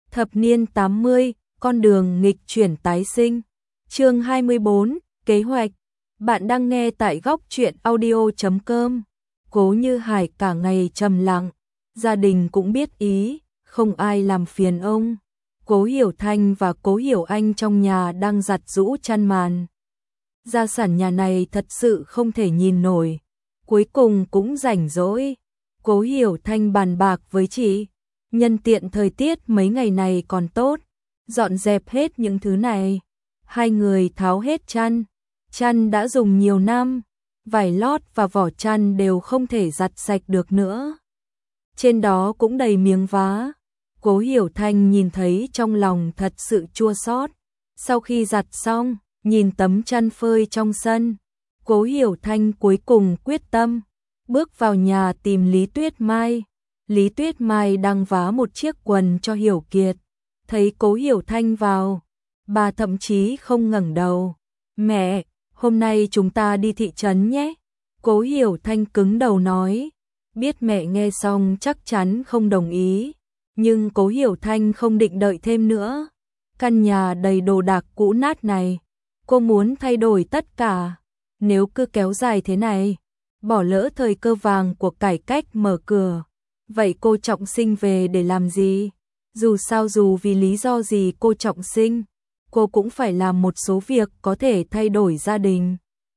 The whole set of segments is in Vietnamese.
Thập niên 80, con đường nghịch chuyển tái sinh. Chương 24, kế hoạch. Bạn đang nghe tại góc truyện audio.com. Cố Như Hải cả ngày trầm lặng, gia đình cũng biết ý, không ai làm phiền ông. Cố Hiểu Thanh và Cố Hiểu Anh trong nhà đang giặt giũ chăn màn. Gia sản nhà này thật sự không thể nhìn nổi. Cuối cùng cũng rảnh rỗi. Cố Hiểu Thanh bàn bạc với chị. Nhân tiện thời tiết mấy ngày này còn tốt, dọn dẹp hết những thứ này. Hai người tháo hết chăn. Chăn đã dùng nhiều năm, vải lót và vỏ chăn đều không thể giặt sạch được nữa. Trên đó cũng đầy miếng vá. Cố Hiểu Thanh nhìn thấy trong lòng thật sự chua xót. Sau khi giặt xong, nhìn tấm chăn phơi trong sân, Cố Hiểu Thanh cuối cùng quyết tâm, bước vào nhà tìm Lý Tuyết Mai. Lý Tuyết Mai đang vá một chiếc quần cho Hiểu Kiệt. Thấy Cố Hiểu Thanh vào, bà thậm chí không ngẩng đầu. "Mẹ, hôm nay chúng ta đi thị trấn nhé." Cố Hiểu Thanh cứng đầu nói. Biết mẹ nghe xong chắc chắn không đồng ý, nhưng Cố Hiểu Thanh không định đợi thêm nữa. Căn nhà đầy đồ đạc cũ nát này, cô muốn thay đổi tất cả. Nếu cứ kéo dài thế này, bỏ lỡ thời cơ vàng của cải cách mở cửa, vậy cô Trọng Sinh về để làm gì? Dù sao dù vì lý do gì cô Trọng Sinh, cô cũng phải làm một số việc có thể thay đổi gia đình.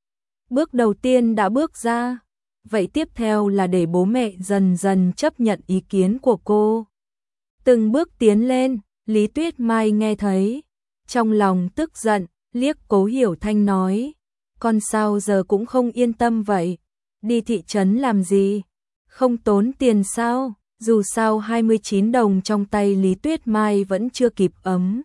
Bước đầu tiên đã bước ra, vậy tiếp theo là để bố mẹ dần dần chấp nhận ý kiến của cô. Từng bước tiến lên, Lý Tuyết Mai nghe thấy, trong lòng tức giận, liếc Cố Hiểu Thanh nói, con sao giờ cũng không yên tâm vậy, đi thị trấn làm gì? Không tốn tiền sao? Dù sao 29 đồng trong tay Lý Tuyết Mai vẫn chưa kịp ấm.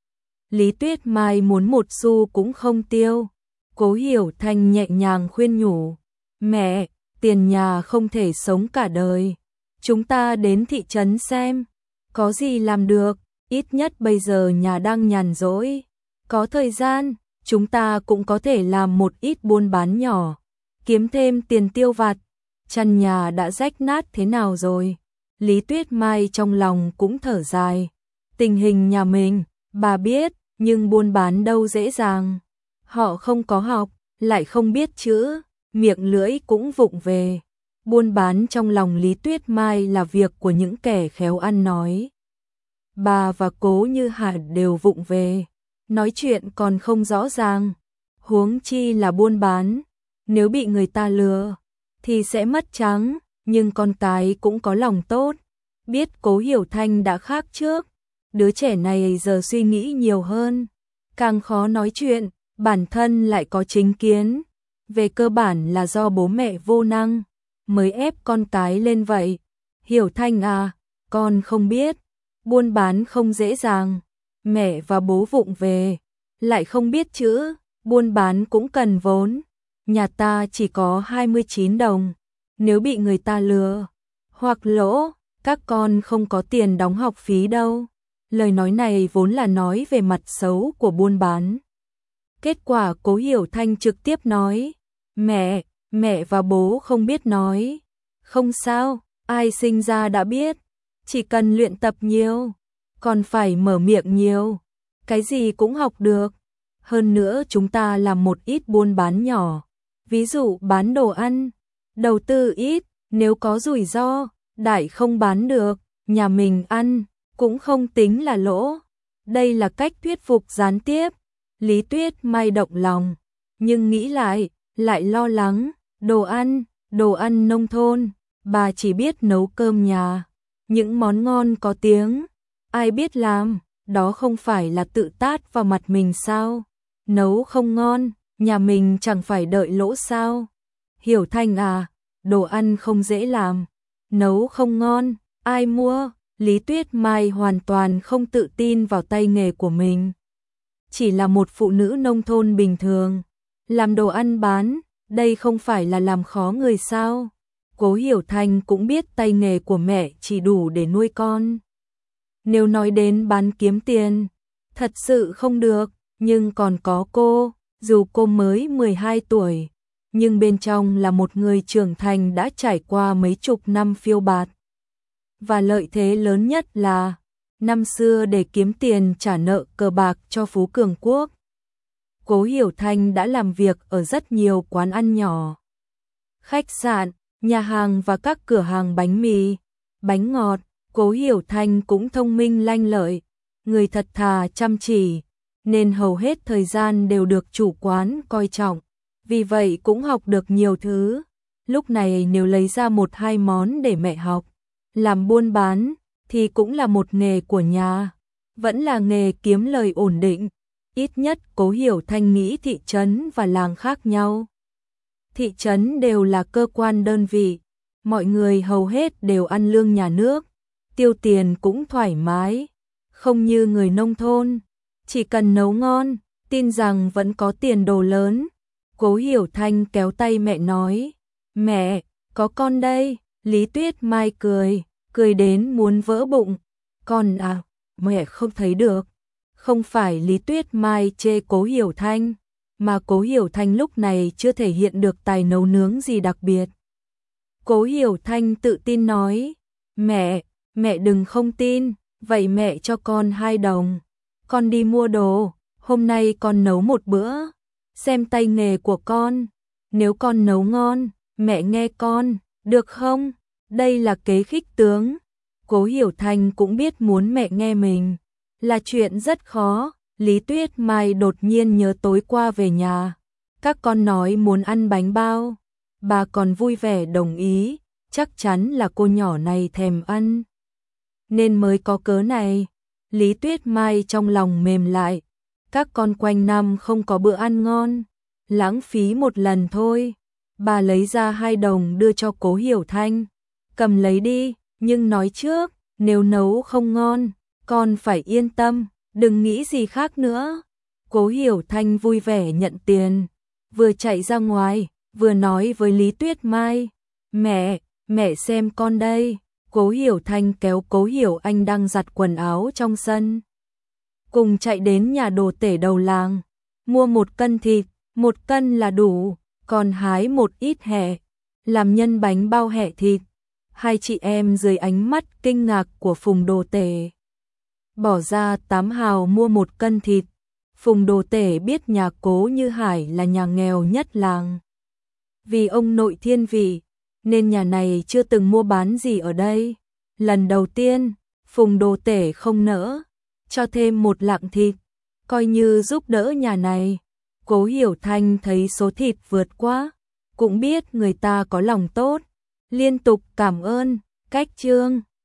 Lý Tuyết Mai muốn một xu cũng không tiêu. Cố Hiểu Thanh nhẹ nhàng khuyên nhủ, mẹ, tiền nhà không thể sống cả đời. Chúng ta đến thị trấn xem, có gì làm được, ít nhất bây giờ nhà đang nhàn rỗi. Có thời gian, chúng ta cũng có thể làm một ít buôn bán nhỏ, kiếm thêm tiền tiêu vặt. Chăn nhà đã rách nát thế nào rồi? Lý Tuyết Mai trong lòng cũng thở dài. Tình hình nhà mình, bà biết, nhưng buôn bán đâu dễ dàng. Họ không có học, lại không biết chữ, miệng lưỡi cũng vụng về. Buôn bán trong lòng Lý Tuyết Mai là việc của những kẻ khéo ăn nói. Bà và Cố Như Hải đều vụng về, nói chuyện còn không rõ ràng. Huống chi là buôn bán, nếu bị người ta lừa thì sẽ mất trắng, nhưng con cái cũng có lòng tốt. Biết Cố Hiểu Thanh đã khác trước, đứa trẻ này giờ suy nghĩ nhiều hơn, càng khó nói chuyện, bản thân lại có chính kiến. Về cơ bản là do bố mẹ vô năng, mới ép con cái lên vậy. Hiểu Thanh à, con không biết, buôn bán không dễ dàng, mẹ và bố vụng về, lại không biết chữ, buôn bán cũng cần vốn. Nhà ta chỉ có 29 đồng, nếu bị người ta lừa hoặc lỗ, các con không có tiền đóng học phí đâu. Lời nói này vốn là nói về mặt xấu của buôn bán. Kết quả Cố Hiểu Thanh trực tiếp nói, mẹ và bố không biết nói. Không sao, ai sinh ra đã biết, chỉ cần luyện tập nhiều, còn phải mở miệng nhiều, cái gì cũng học được. Hơn nữa chúng ta làm một ít buôn bán nhỏ, ví dụ bán đồ ăn, đầu tư ít, nếu có rủi ro, đại không bán được, nhà mình ăn, cũng không tính là lỗ. Đây là cách thuyết phục gián tiếp. Lý Tuyết Mai động lòng, nhưng nghĩ lại lo lắng, đồ ăn nông thôn, bà chỉ biết nấu cơm nhà, những món ngon có tiếng, ai biết làm, đó không phải là tự tát vào mặt mình sao? Nấu không ngon, nhà mình chẳng phải đợi lỗ sao? Hiểu Thanh à, đồ ăn không dễ làm, nấu không ngon, ai mua? Lý Tuyết Mai hoàn toàn không tự tin vào tay nghề của mình. Chỉ là một phụ nữ nông thôn bình thường, làm đồ ăn bán, đây không phải là làm khó người sao? Cố Hiểu Thanh cũng biết tay nghề của mẹ chỉ đủ để nuôi con. Nếu nói đến bán kiếm tiền, thật sự không được, nhưng còn có cô, dù cô mới 12 tuổi, nhưng bên trong là một người trưởng thành đã trải qua mấy chục năm phiêu bạt. Và lợi thế lớn nhất là, năm xưa để kiếm tiền trả nợ cờ bạc cho Phú Cường Quốc. Cố Hiểu Thanh đã làm việc ở rất nhiều quán ăn nhỏ, khách sạn, nhà hàng và các cửa hàng bánh mì, bánh ngọt. Cố Hiểu Thanh cũng thông minh lanh lợi, người thật thà chăm chỉ, nên hầu hết thời gian đều được chủ quán coi trọng, vì vậy cũng học được nhiều thứ. Lúc này nếu lấy ra 1-2 món để mẹ học, làm buôn bán, thì cũng là một nghề của nhà, vẫn là nghề kiếm lời ổn định. Ít nhất Cố Hiểu Thanh nghĩ thị trấn và làng khác nhau. Thị trấn đều là cơ quan đơn vị, mọi người hầu hết đều ăn lương nhà nước, tiêu tiền cũng thoải mái, không như người nông thôn, chỉ cần nấu ngon, tin rằng vẫn có tiền đồ lớn. Cố Hiểu Thanh kéo tay mẹ nói, mẹ, có con đây. Lý Tuyết Mai cười đến muốn vỡ bụng. Con à, mẹ không thấy được. Không phải Lý Tuyết Mai chê Cố Hiểu Thanh, mà Cố Hiểu Thanh lúc này chưa thể hiện được tài nấu nướng gì đặc biệt. Cố Hiểu Thanh tự tin nói, mẹ đừng không tin, vậy mẹ cho con 2 đồng. Con đi mua đồ, hôm nay con nấu một bữa, xem tay nghề của con. Nếu con nấu ngon, mẹ nghe con, được không? Đây là kế khích tướng. Cố Hiểu Thanh cũng biết muốn mẹ nghe mình là chuyện rất khó. Lý Tuyết Mai đột nhiên nhớ tối qua về nhà, các con nói muốn ăn bánh bao, bà còn vui vẻ đồng ý, chắc chắn là cô nhỏ này thèm ăn, nên mới có cớ này. Lý Tuyết Mai trong lòng mềm lại, các con quanh năm không có bữa ăn ngon, lãng phí một lần thôi. Bà lấy ra 2 đồng đưa cho Cố Hiểu Thanh, cầm lấy đi, nhưng nói trước, nếu nấu không ngon, con phải yên tâm, đừng nghĩ gì khác nữa. Cố Hiểu Thanh vui vẻ nhận tiền, vừa chạy ra ngoài, vừa nói với Lý Tuyết Mai, mẹ xem con đây. Cố Hiểu Thanh kéo Cố Hiểu Anh đang giặt quần áo trong sân, cùng chạy đến nhà đồ tể đầu làng, mua 1 cân thịt, 1 cân là đủ, còn hái một ít hẹ, làm nhân bánh bao hẹ thịt. Hai chị em dưới ánh mắt kinh ngạc của Phùng đồ tể, bỏ ra 8 hào mua 1 cân thịt. Phùng đồ tể biết nhà Cố Như Hải là nhà nghèo nhất làng. Vì ông nội thiên vị, nên nhà này chưa từng mua bán gì ở đây. Lần đầu tiên, Phùng đồ tể không nỡ cho thêm 1 lạng thịt, coi như giúp đỡ nhà này. Cố Hiểu Thanh thấy số thịt vượt quá, cũng biết người ta có lòng tốt, liên tục cảm ơn. Cách chương